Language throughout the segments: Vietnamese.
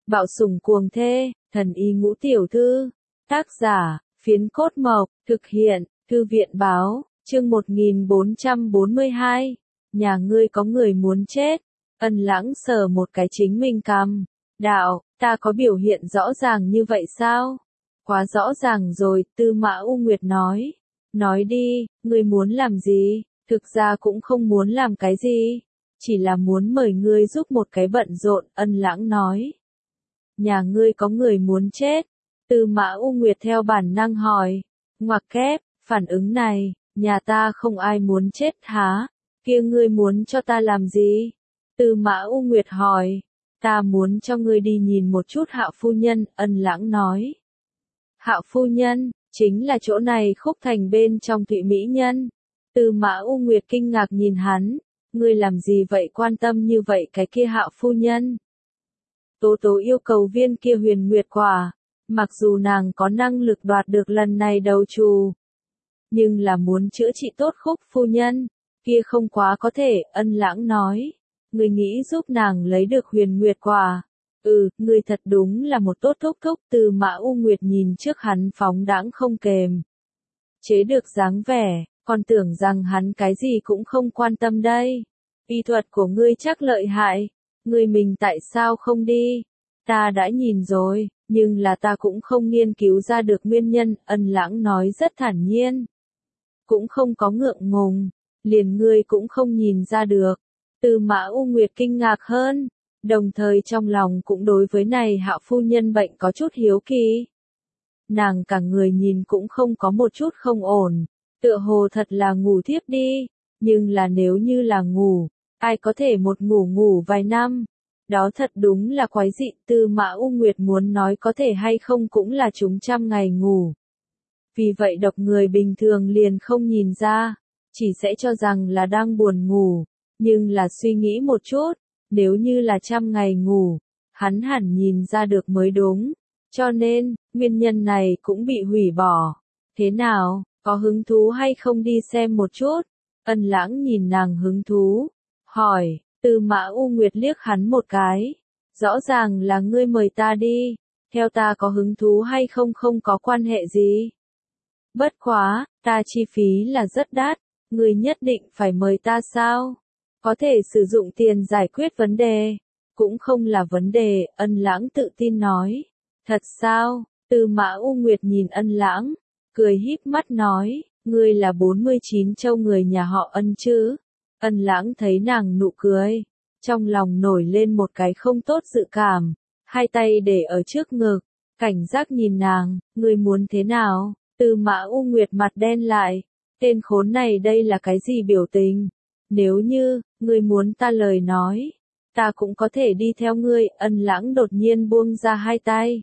Bạo sủng cuồng thê, thần y ngũ tiểu thư. Tác giả, Phiến Cốt Mộc, thực hiện, Thư viện báo, chương 1442. Nhà ngươi có người muốn chết. Ân Lãng sờ một cái chính mình cằm. Đạo, ta có biểu hiện rõ ràng như vậy sao? Quá rõ ràng rồi, Tư Mã U Nguyệt nói. Nói đi, ngươi muốn làm gì? Thực ra cũng không muốn làm cái gì. Chỉ là muốn mời ngươi giúp một cái bận rộn, Ân Lãng nói. Nhà ngươi có người muốn chết. Tư Mã U Nguyệt theo bản năng hỏi. Ngoặc kép, phản ứng này, nhà ta không ai muốn chết hả? Kia ngươi muốn cho ta làm gì? Tư Mã U Nguyệt hỏi. Ta muốn cho ngươi đi nhìn một chút Hạo phu nhân, Ân Lãng nói. Hạo phu nhân, chính là chỗ này Khúc Thành bên trong Thụy Mỹ Nhân. Tư Mã U Nguyệt kinh ngạc nhìn hắn. Ngươi làm gì vậy, quan tâm như vậy cái kia Hạo phu nhân? Tố Tố yêu cầu viên kia huyền nguyệt quả. Mặc dù nàng có năng lực đoạt được lần này đầu trù, nhưng là muốn chữa trị tốt Khúc phu nhân, kia không quá có thể, Ân Lãng nói. Ngươi nghĩ giúp nàng lấy được huyền nguyệt quả. Ngươi thật đúng là một tốt thúc thúc. Tư Mã U Nguyệt nhìn trước hắn phóng đãng không kềm chế được dáng vẻ, còn tưởng rằng hắn cái gì cũng không quan tâm đây. Y thuật của ngươi chắc lợi hại, ngươi mình tại sao không đi? Ta đã nhìn rồi, nhưng là ta cũng không nghiên cứu ra được nguyên nhân, Ân Lãng nói rất thản nhiên. Cũng không có ngượng ngùng, liền ngươi cũng không nhìn ra được. Tư Mã U Nguyệt kinh ngạc hơn, đồng thời trong lòng cũng đối với này Hạo phu nhân bệnh có chút hiếu kỳ. Nàng cả người nhìn cũng không có một chút không ổn, tựa hồ thật là ngủ thiếp đi, nhưng là nếu như là ngủ, ai có thể một ngủ vài năm? Đó thật đúng là quái dị. Tư Mã U Nguyệt muốn nói có thể hay không cũng là chúng 100 ngày ngủ. Vì vậy độc người bình thường liền không nhìn ra, chỉ sẽ cho rằng là đang buồn ngủ, nhưng là suy nghĩ một chút, nếu như là 100 ngày ngủ, hắn hẳn nhìn ra được mới đúng, cho nên, nguyên nhân này cũng bị hủy bỏ. Thế nào, có hứng thú hay không đi xem một chút? Ân Lãng nhìn nàng hứng thú, hỏi. Tư Mã U Nguyệt liếc hắn một cái. Rõ ràng là ngươi mời ta đi, theo ta có hứng thú hay không không có quan hệ gì. Bất quá, ta chi phí là rất đắt, ngươi nhất định phải mời ta sao? Có thể sử dụng tiền giải quyết vấn đề, cũng không là vấn đề, Ân Lãng tự tin nói. Thật sao? Tư Mã U Nguyệt nhìn Ân Lãng, cười híp mắt nói, ngươi là 49 châu người nhà họ Ân chứ? Ân Lãng thấy nàng nụ cười, trong lòng nổi lên một cái không tốt dự cảm, hai tay để ở trước ngực, cảnh giác nhìn nàng, ngươi muốn thế nào? Tư Mã U Nguyệt mặt đen lại, tên khốn này đây là cái gì biểu tình? Nếu như, ngươi muốn ta lời nói, ta cũng có thể đi theo ngươi. Ân Lãng đột nhiên buông ra hai tay.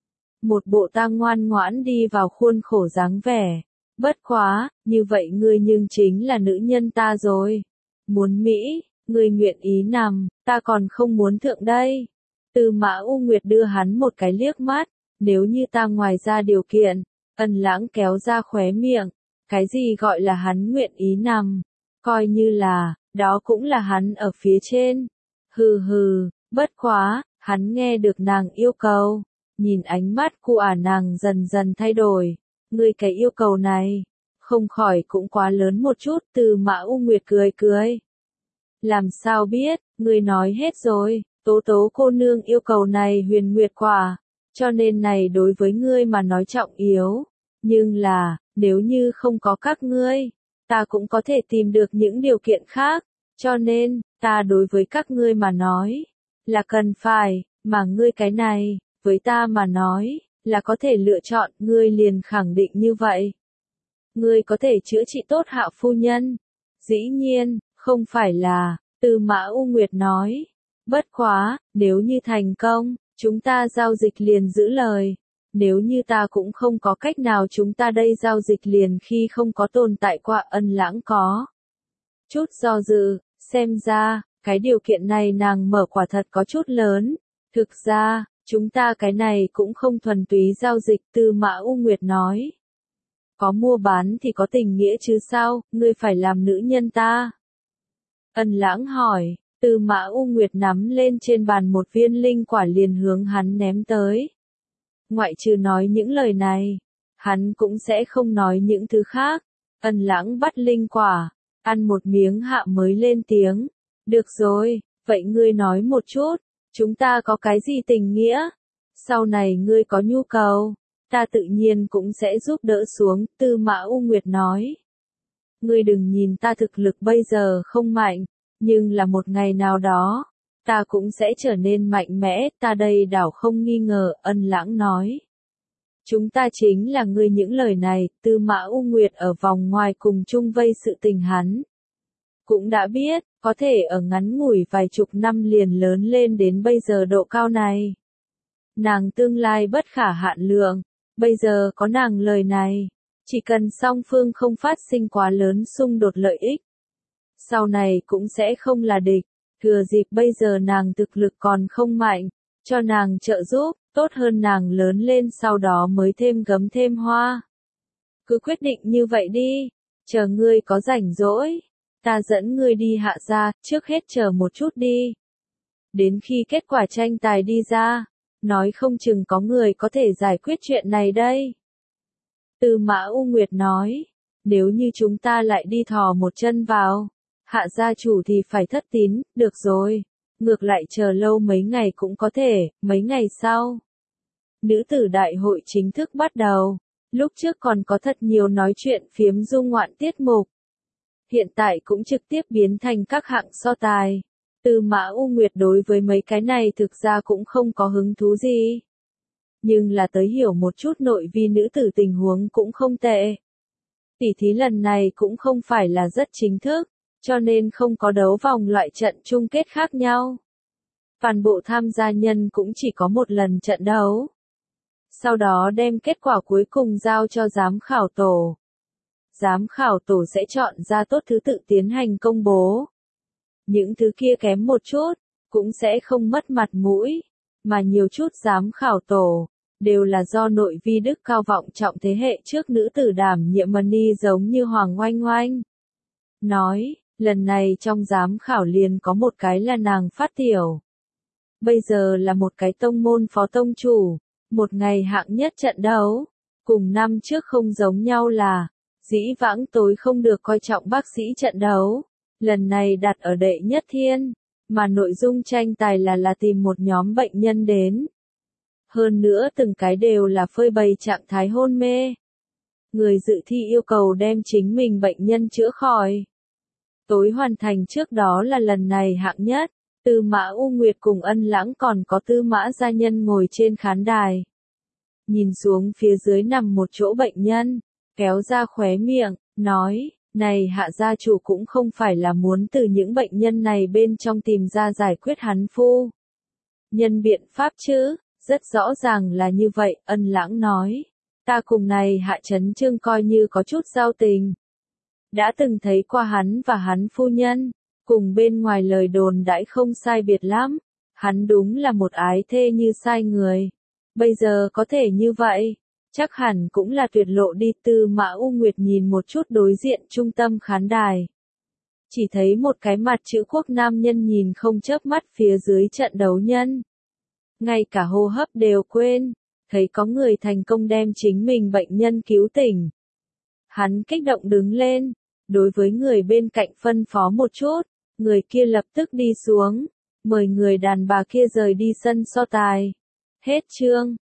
Một bộ ta ngoan ngoãn đi vào khuôn khổ dáng vẻ. Bất quá, như vậy ngươi nhưng chính là nữ nhân ta rồi. Muốn Mỹ, ngươi nguyện ý nằm, ta còn không muốn thượng đây. Tư Mã U Nguyệt đưa hắn một cái liếc mắt, nếu như ta ngoài ra điều kiện. Ân Lãng kéo ra khóe miệng, cái gì gọi là hắn nguyện ý nằm, coi như là, đó cũng là hắn ở phía trên. Hừ hừ, bất quá, hắn nghe được nàng yêu cầu, nhìn ánh mắt của nàng dần dần thay đổi, ngươi cái yêu cầu này, không khỏi cũng quá lớn một chút. Tư Mã U Nguyệt cười cười. Làm sao biết, ngươi nói hết rồi, Tố Tố cô nương yêu cầu này huyền nguyệt quả, cho nên này đối với ngươi mà nói trọng yếu, nhưng là, nếu như không có các ngươi, ta cũng có thể tìm được những điều kiện khác, cho nên, ta đối với các ngươi mà nói, là cần phải, mà ngươi cái này, với ta mà nói, là có thể lựa chọn. Ngươi liền khẳng định như vậy. Ngươi có thể chữa trị tốt Hạo phu nhân. Dĩ nhiên, không phải là, Tư Mã U Nguyệt nói. Bất quá, nếu như thành công, chúng ta giao dịch liền giữ lời. Nếu như ta cũng không có cách nào, chúng ta đây giao dịch liền khi không có tồn tại qua. Ân Lãng có chút do dự, xem ra, cái điều kiện này nàng mở quả thật có chút lớn. Thực ra, chúng ta cái này cũng không thuần túy giao dịch. Tư Mã U Nguyệt nói. Có mua bán thì có tình nghĩa chứ sao, ngươi phải làm nữ nhân ta. Ân Lãng hỏi, Tư Mã U Nguyệt nắm lên trên bàn một viên linh quả liền hướng hắn ném tới. Ngoại trừ nói những lời này, hắn cũng sẽ không nói những thứ khác. Ân Lãng bắt linh quả, ăn một miếng hạ mới lên tiếng. Được rồi, vậy ngươi nói một chút, chúng ta có cái gì tình nghĩa? Sau này ngươi có nhu cầu, ta tự nhiên cũng sẽ giúp đỡ xuống, Tư Mã U Nguyệt nói. Ngươi đừng nhìn ta thực lực bây giờ không mạnh, nhưng là một ngày nào đó, ta cũng sẽ trở nên mạnh mẽ, ta đây đảo không nghi ngờ, Ân Lãng nói. Chúng ta chính là ngươi những lời này, Tư Mã U Nguyệt ở vòng ngoài cùng chung vây sự tình hắn. Cũng đã biết, có thể ở ngắn ngủi vài chục năm liền lớn lên đến bây giờ độ cao này. Nàng tương lai bất khả hạn lượng, bây giờ có nàng lời này, chỉ cần song phương không phát sinh quá lớn xung đột lợi ích. Sau này cũng sẽ không là địch, thừa dịp bây giờ nàng thực lực còn không mạnh, cho nàng trợ giúp, tốt hơn nàng lớn lên sau đó mới thêm gấm thêm hoa. Cứ quyết định như vậy đi, chờ ngươi có rảnh rỗi, ta dẫn ngươi đi Hạ gia, trước hết chờ một chút đi. Đến khi kết quả tranh tài đi ra, nói không chừng có người có thể giải quyết chuyện này đây. Tư Mã U Nguyệt nói, nếu như chúng ta lại đi thò một chân vào, Hạ gia chủ thì phải thất tín, được rồi, ngược lại chờ lâu mấy ngày cũng có thể, mấy ngày sau. Nữ tử đại hội chính thức bắt đầu, lúc trước còn có thật nhiều nói chuyện phiếm du ngoạn tiết mục. Hiện tại cũng trực tiếp biến thành các hạng so tài. Tư Mã U Nguyệt đối với mấy cái này thực ra cũng không có hứng thú gì. Nhưng là tới hiểu một chút nội vi nữ tử tình huống cũng không tệ. Tỉ thí lần này cũng không phải là rất chính thức, cho nên không có đấu vòng loại trận chung kết khác nhau. Toàn bộ tham gia nhân cũng chỉ có một lần trận đấu. Sau đó đem kết quả cuối cùng giao cho giám khảo tổ. Giám khảo tổ sẽ chọn ra tốt thứ tự tiến hành công bố. Những thứ kia kém một chút, cũng sẽ không mất mặt mũi, mà nhiều chút giám khảo tổ, đều là do nội vi đức cao vọng trọng thế hệ trước nữ tử đảm nhiệm Money giống như Hoàng Oanh Oanh. Nói, lần này trong giám khảo liền có một cái là nàng Phát Tiểu. Bây giờ là một cái tông môn phó tông chủ, một ngày hạng nhất trận đấu, cùng năm trước không giống nhau là, dĩ vãng tối không được coi trọng bác sĩ trận đấu, lần này đặt ở đệ nhất thiên, mà nội dung tranh tài là tìm một nhóm bệnh nhân đến. Hơn nữa từng cái đều là phơi bày trạng thái hôn mê. Người dự thi yêu cầu đem chính mình bệnh nhân chữa khỏi. Tối hoàn thành trước đó là lần này hạng nhất, Tư Mã U Nguyệt cùng Ân Lãng còn có Tư Mã gia nhân ngồi trên khán đài. Nhìn xuống phía dưới nằm một chỗ bệnh nhân, kéo ra khóe miệng, nói, này Hạ gia chủ cũng không phải là muốn từ những bệnh nhân này bên trong tìm ra giải quyết hắn phu nhân biện pháp chứ, rất rõ ràng là như vậy, Ân Lãng nói. Ta cùng này Hạ Chấn Trương coi như có chút giao tình. Đã từng thấy qua hắn và hắn phu nhân, cùng bên ngoài lời đồn đãi không sai biệt lắm, hắn đúng là một ái thê như sai người. Bây giờ có thể như vậy, chắc hẳn cũng là tuyệt lộ đi. Tư Mã U Nguyệt nhìn một chút đối diện trung tâm khán đài. Chỉ thấy một cái mặt chữ quốc nam nhân nhìn không chớp mắt phía dưới trận đấu nhân. Ngay cả hô hấp đều quên, thấy có người thành công đem chính mình bệnh nhân cứu tỉnh. Hắn kích động đứng lên, đối với người bên cạnh phân phó một chút, người kia lập tức đi xuống, mời người đàn bà kia rời đi sân so tài. Hết chương.